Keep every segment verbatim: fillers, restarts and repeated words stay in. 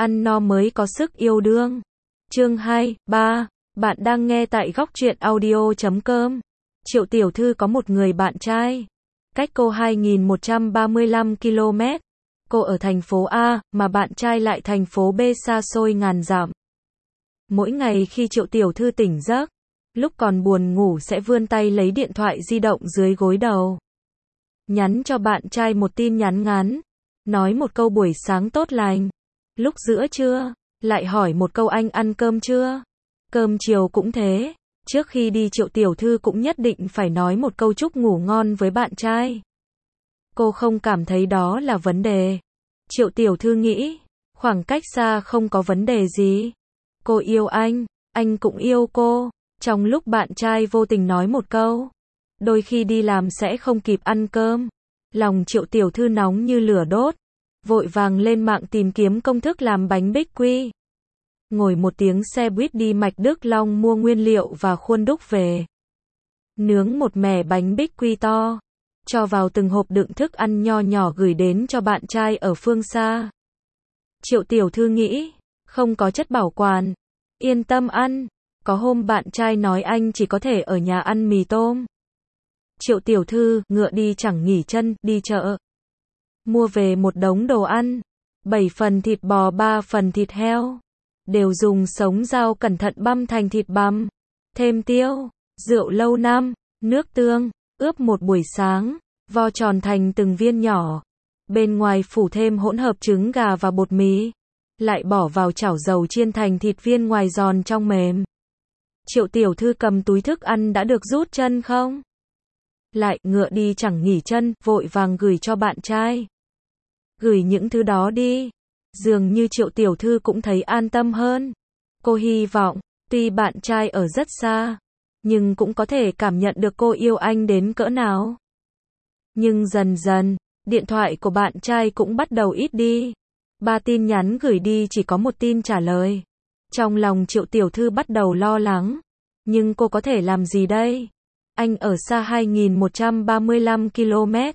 ăn no mới có sức yêu đương. Chương hai, ba, bạn đang nghe tại góc truyện audio chấm com. Triệu tiểu thư có một người bạn trai. Cách cô hai nghìn một trăm ba mươi lăm ki lô mét. Cô ở thành phố A, mà bạn trai lại thành phố B xa xôi ngàn dặm. Mỗi ngày khi Triệu tiểu thư tỉnh giấc, lúc còn buồn ngủ sẽ vươn tay lấy điện thoại di động dưới gối đầu. Nhắn cho bạn trai một tin nhắn ngắn. Nói một câu buổi sáng tốt lành. Lúc giữa trưa, lại hỏi một câu anh ăn cơm chưa? Cơm chiều cũng thế. Trước khi đi Triệu tiểu thư cũng nhất định phải nói một câu chúc ngủ ngon với bạn trai. Cô không cảm thấy đó là vấn đề. Triệu tiểu thư nghĩ, khoảng cách xa không có vấn đề gì. Cô yêu anh, anh cũng yêu cô. Trong lúc bạn trai vô tình nói một câu, đôi khi đi làm sẽ không kịp ăn cơm. Lòng Triệu tiểu thư nóng như lửa đốt. Vội vàng lên mạng tìm kiếm công thức làm bánh bích quy. Ngồi một tiếng xe buýt đi Mạch Đức Long mua nguyên liệu và khuôn đúc về. Nướng một mẻ bánh bích quy to. Cho vào từng hộp đựng thức ăn nho nhỏ gửi đến cho bạn trai ở phương xa. Triệu tiểu thư nghĩ, không có chất bảo quản. Yên tâm ăn. Có hôm bạn trai nói anh chỉ có thể ở nhà ăn mì tôm. Triệu tiểu thư, ngựa đi chẳng nghỉ chân, đi chợ. Mua về một đống đồ ăn. bảy phần thịt bò, ba phần thịt heo. Đều dùng sống dao cẩn thận băm thành thịt bằm. Thêm tiêu, rượu lâu năm, nước tương, ướp một buổi sáng, vo tròn thành từng viên nhỏ. Bên ngoài phủ thêm hỗn hợp trứng gà và bột mì. Lại bỏ vào chảo dầu chiên thành thịt viên ngoài giòn trong mềm. Triệu tiểu thư cầm túi thức ăn đã được rút chân không? Lại, ngựa đi chẳng nghỉ chân, vội vàng gửi cho bạn trai. Gửi những thứ đó đi. Dường như Triệu tiểu thư cũng thấy an tâm hơn. Cô hy vọng, tuy bạn trai ở rất xa, nhưng cũng có thể cảm nhận được cô yêu anh đến cỡ nào. Nhưng dần dần, điện thoại của bạn trai cũng bắt đầu ít đi. Ba tin nhắn gửi đi chỉ có một tin trả lời. Trong lòng Triệu tiểu thư bắt đầu lo lắng. Nhưng cô có thể làm gì đây? Anh ở xa hai nghìn một trăm ba mươi lăm ki lô mét.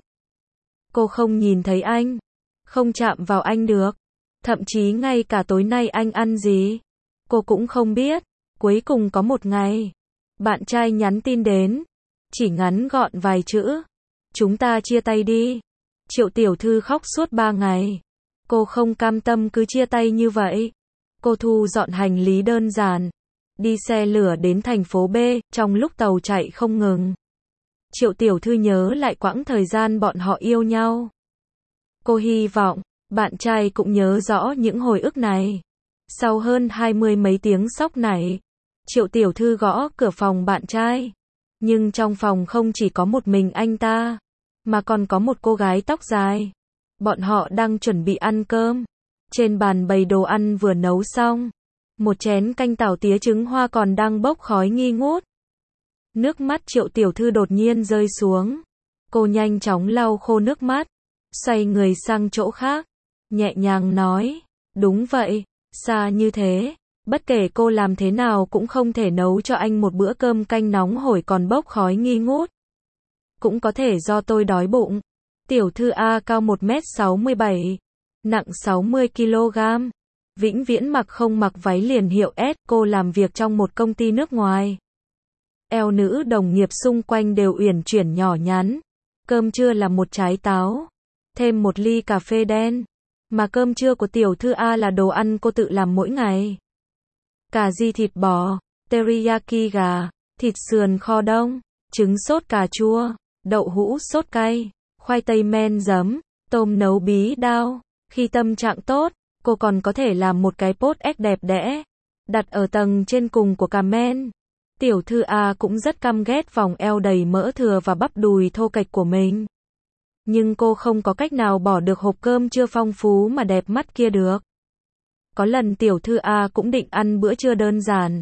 Cô không nhìn thấy anh. Không chạm vào anh được. Thậm chí ngay cả tối nay anh ăn gì, cô cũng không biết. Cuối cùng có một ngày, bạn trai nhắn tin đến. Chỉ ngắn gọn vài chữ. Chúng ta chia tay đi. Triệu tiểu thư khóc suốt ba ngày. Cô không cam tâm cứ chia tay như vậy. Cô thu dọn hành lý đơn giản. Đi xe lửa đến thành phố B, trong lúc tàu chạy không ngừng. Triệu tiểu thư nhớ lại quãng thời gian bọn họ yêu nhau. Cô hy vọng, bạn trai cũng nhớ rõ những hồi ức này. Sau hơn hai mươi mấy tiếng sốc nảy, Triệu tiểu thư gõ cửa phòng bạn trai. Nhưng trong phòng không chỉ có một mình anh ta, mà còn có một cô gái tóc dài. Bọn họ đang chuẩn bị ăn cơm. Trên bàn bày đồ ăn vừa nấu xong. Một chén canh tảo tía trứng hoa còn đang bốc khói nghi ngút. Nước mắt Triệu tiểu thư đột nhiên rơi xuống. Cô nhanh chóng lau khô nước mắt. Xoay người sang chỗ khác. Nhẹ nhàng nói. Đúng vậy, xa như thế. Bất kể cô làm thế nào cũng không thể nấu cho anh một bữa cơm canh nóng hổi còn bốc khói nghi ngút. Cũng có thể do tôi đói bụng. Tiểu thư A cao một mét sáu mươi bảy. Nặng sáu mươi ki lô gam. Vĩnh viễn mặc không mặc váy liền hiệu S. Cô làm việc trong một công ty nước ngoài. Eo nữ đồng nghiệp xung quanh đều uyển chuyển nhỏ nhắn. Cơm trưa là một trái táo. Thêm một ly cà phê đen. Mà cơm trưa của tiểu thư A là đồ ăn cô tự làm mỗi ngày. Cà ri thịt bò, teriyaki gà, thịt sườn kho đông, trứng sốt cà chua, đậu hũ sốt cay, khoai tây men giấm, tôm nấu bí đao. Khi tâm trạng tốt, cô còn có thể làm một cái pốt ếch đẹp đẽ, đặt ở tầng trên cùng của cà men. Tiểu thư A cũng rất căm ghét vòng eo đầy mỡ thừa và bắp đùi thô kệch của mình. Nhưng cô không có cách nào bỏ được hộp cơm trưa phong phú mà đẹp mắt kia được. Có lần tiểu thư A cũng định ăn bữa trưa đơn giản.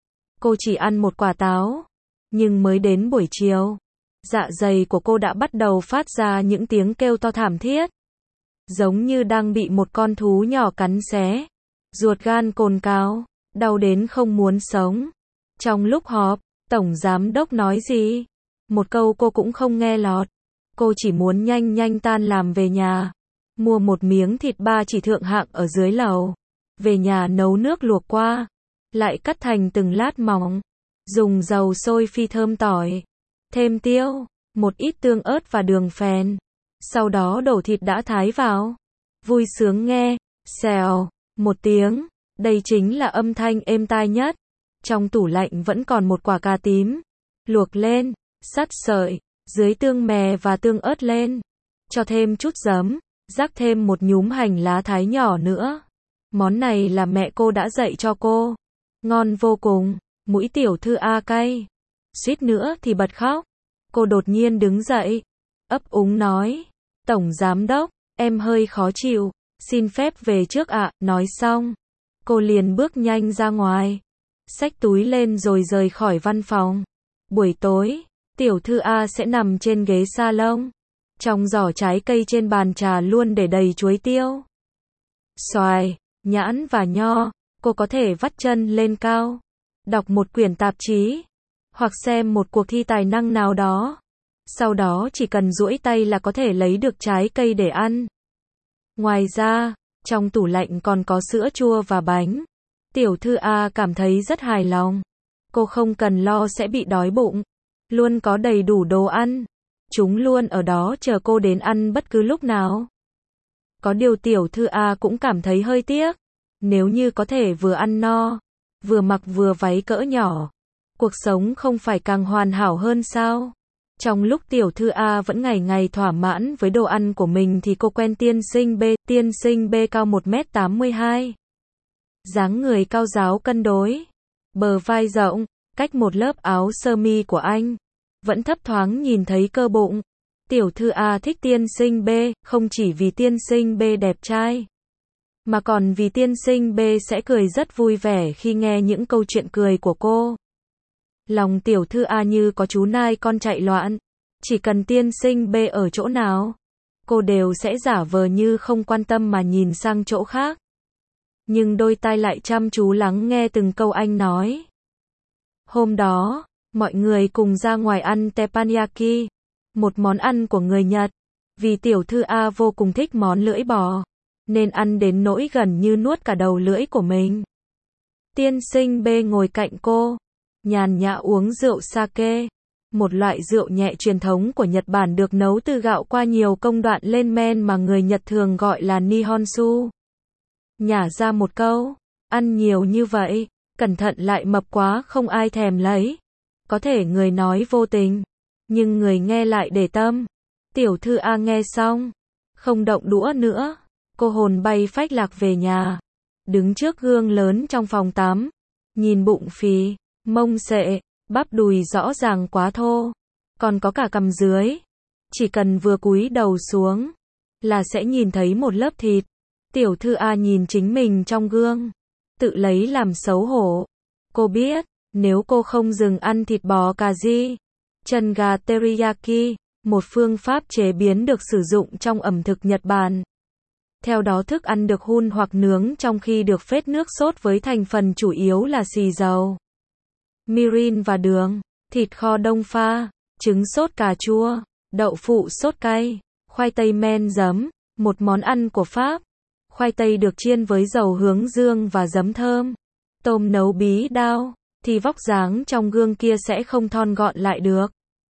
Cô chỉ ăn một quả táo. Nhưng mới đến buổi chiều, dạ dày của cô đã bắt đầu phát ra những tiếng kêu to thảm thiết. Giống như đang bị một con thú nhỏ cắn xé. Ruột gan cồn cào, đau đến không muốn sống. Trong lúc họp, tổng giám đốc nói gì? Một câu cô cũng không nghe lọt. Cô chỉ muốn nhanh nhanh tan làm về nhà. Mua một miếng thịt ba chỉ thượng hạng ở dưới lầu. về nhà nấu nước luộc qua, lại cắt thành từng lát mỏng, dùng dầu sôi phi thơm tỏi, thêm tiêu, một ít tương ớt và đường phèn, sau đó đổ thịt đã thái vào. Vui sướng nghe, xèo, một tiếng, đây chính là âm thanh êm tai nhất. Trong tủ lạnh vẫn còn một quả cà tím, luộc lên, sắt sợi, dưới tương mè và tương ớt lên, cho thêm chút giấm, rắc thêm một nhúm hành lá thái nhỏ nữa. Món này là mẹ cô đã dạy cho cô, ngon vô cùng. Mũi tiểu thư A cay, suýt nữa thì bật khóc. Cô đột nhiên đứng dậy, ấp úng nói, Tổng Giám Đốc, em hơi khó chịu, xin phép về trước ạ. Nói xong, cô liền bước nhanh ra ngoài, xách túi lên rồi rời khỏi văn phòng. Buổi tối, tiểu thư A sẽ nằm trên ghế salon, trong giỏ trái cây trên bàn trà luôn để đầy chuối tiêu, xoài, nhãn và nho. Cô có thể vắt chân lên cao, đọc một quyển tạp chí, hoặc xem một cuộc thi tài năng nào đó. Sau đó chỉ cần duỗi tay là có thể lấy được trái cây để ăn. Ngoài ra, trong tủ lạnh còn có sữa chua và bánh. Tiểu thư A cảm thấy rất hài lòng. Cô không cần lo sẽ bị đói bụng. Luôn có đầy đủ đồ ăn. Chúng luôn ở đó chờ cô đến ăn bất cứ lúc nào. Có điều tiểu thư A cũng cảm thấy hơi tiếc. Nếu như có thể vừa ăn no, vừa mặc vừa váy cỡ nhỏ, cuộc sống không phải càng hoàn hảo hơn sao? Trong lúc tiểu thư A vẫn ngày ngày thỏa mãn với đồ ăn của mình thì cô quen tiên sinh B. Tiên sinh B cao một mét tám mươi hai. Dáng người cao ráo cân đối, bờ vai rộng, cách một lớp áo sơ mi của anh, vẫn thấp thoáng nhìn thấy cơ bụng. Tiểu thư A thích tiên sinh B, không chỉ vì tiên sinh B đẹp trai, mà còn vì tiên sinh B sẽ cười rất vui vẻ khi nghe những câu chuyện cười của cô. Lòng tiểu thư A như có chú nai con chạy loạn, chỉ cần tiên sinh B ở chỗ nào, cô đều sẽ giả vờ như không quan tâm mà nhìn sang chỗ khác. Nhưng đôi tai lại chăm chú lắng nghe từng câu anh nói. Hôm đó, mọi người cùng ra ngoài ăn teppanyaki, một món ăn của người Nhật. Vì tiểu thư A vô cùng thích món lưỡi bò, nên ăn đến nỗi gần như nuốt cả đầu lưỡi của mình. Tiên sinh B ngồi cạnh cô, nhàn nhã uống rượu sake, một loại rượu nhẹ truyền thống của Nhật Bản được nấu từ gạo qua nhiều công đoạn lên men mà người Nhật thường gọi là Nihonshu. Nhả ra một câu, ăn nhiều như vậy, cẩn thận lại mập quá không ai thèm lấy. Có thể người nói vô tình, nhưng người nghe lại để tâm. Tiểu thư A nghe xong, không động đũa nữa, cô hồn bay phách lạc về nhà, đứng trước gương lớn trong phòng tắm, nhìn bụng phì, mông xệ, bắp đùi rõ ràng quá thô, còn có cả cằm dưới. Chỉ cần vừa cúi đầu xuống, là sẽ nhìn thấy một lớp thịt. Tiểu thư A nhìn chính mình trong gương, tự lấy làm xấu hổ. Cô biết, nếu cô không dừng ăn thịt bò cà ri, chân gà teriyaki, một phương pháp chế biến được sử dụng trong ẩm thực Nhật Bản. Theo đó thức ăn được hun hoặc nướng trong khi được phết nước sốt với thành phần chủ yếu là xì dầu, mirin và đường, thịt kho đông pha, trứng sốt cà chua, đậu phụ sốt cay, khoai tây men giấm, một món ăn của Pháp. Khoai tây được chiên với dầu hướng dương và giấm thơm. Tôm nấu bí đao, thì vóc dáng trong gương kia sẽ không thon gọn lại được.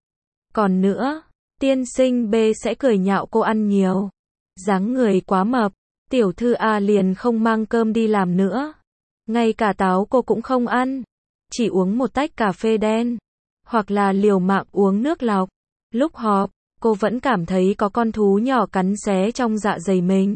Còn nữa, tiên sinh B sẽ cười nhạo cô ăn nhiều. Dáng người quá mập, tiểu thư A liền không mang cơm đi làm nữa. Ngay cả táo cô cũng không ăn, chỉ uống một tách cà phê đen, hoặc là liều mạng uống nước lọc. Lúc họp, cô vẫn cảm thấy có con thú nhỏ cắn xé trong dạ dày mình.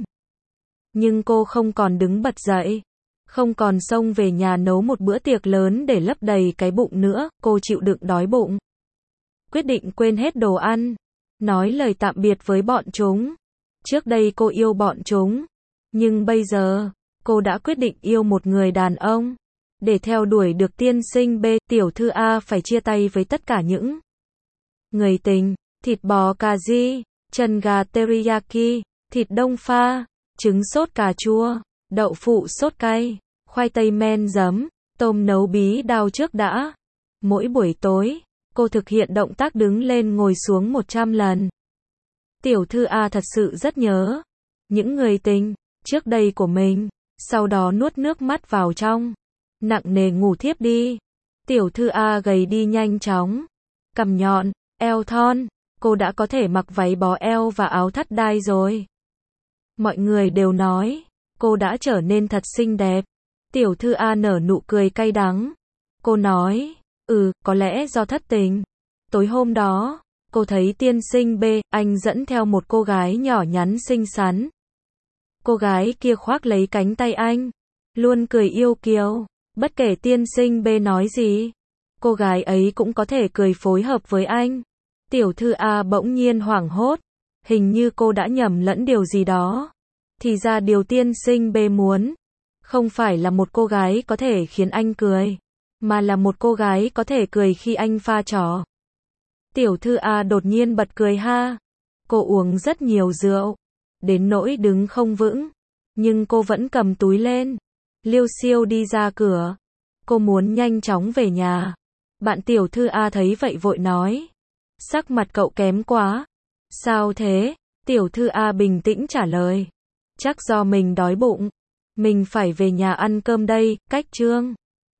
Nhưng cô không còn đứng bật dậy, không còn xông về nhà nấu một bữa tiệc lớn để lấp đầy cái bụng nữa, cô chịu đựng đói bụng. Quyết định quên hết đồ ăn, nói lời tạm biệt với bọn chúng. Trước đây cô yêu bọn chúng, nhưng bây giờ, cô đã quyết định yêu một người đàn ông. Để theo đuổi được tiên sinh B, tiểu thư A phải chia tay với tất cả những người tình, thịt bò cà ri, chân gà teriyaki, thịt đông pha, trứng sốt cà chua, đậu phụ sốt cay, khoai tây men giấm, tôm nấu bí đao trước đã. Mỗi buổi tối, cô thực hiện động tác đứng lên ngồi xuống một trăm lần. Tiểu thư A thật sự rất nhớ những người tình trước đây của mình. sau đó nuốt nước mắt vào trong, nặng nề ngủ thiếp đi. Tiểu thư A gầy đi nhanh chóng, cằm nhọn, eo thon, cô đã có thể mặc váy bó eo và áo thắt đai rồi. Mọi người đều nói, cô đã trở nên thật xinh đẹp. Tiểu thư A nở nụ cười cay đắng. Cô nói, ừ, có lẽ do thất tình. Tối hôm đó, cô thấy tiên sinh B, anh dẫn theo một cô gái nhỏ nhắn xinh xắn. Cô gái kia khoác lấy cánh tay anh, luôn cười yêu kiều. Bất kể tiên sinh B nói gì, cô gái ấy cũng có thể cười phối hợp với anh. Tiểu thư A bỗng nhiên hoảng hốt, hình như cô đã nhầm lẫn điều gì đó. Thì ra điều tiên sinh B muốn, không phải là một cô gái có thể khiến anh cười, mà là một cô gái có thể cười khi anh pha trò. Tiểu thư A đột nhiên bật cười ha. Cô uống rất nhiều rượu, đến nỗi đứng không vững, nhưng cô vẫn cầm túi lên, liêu xiêu đi ra cửa. Cô muốn nhanh chóng về nhà. Bạn tiểu thư A thấy vậy vội nói, sắc mặt cậu kém quá. Sao thế? Tiểu thư A bình tĩnh trả lời, chắc do mình đói bụng, mình phải về nhà ăn cơm đây. Cách chương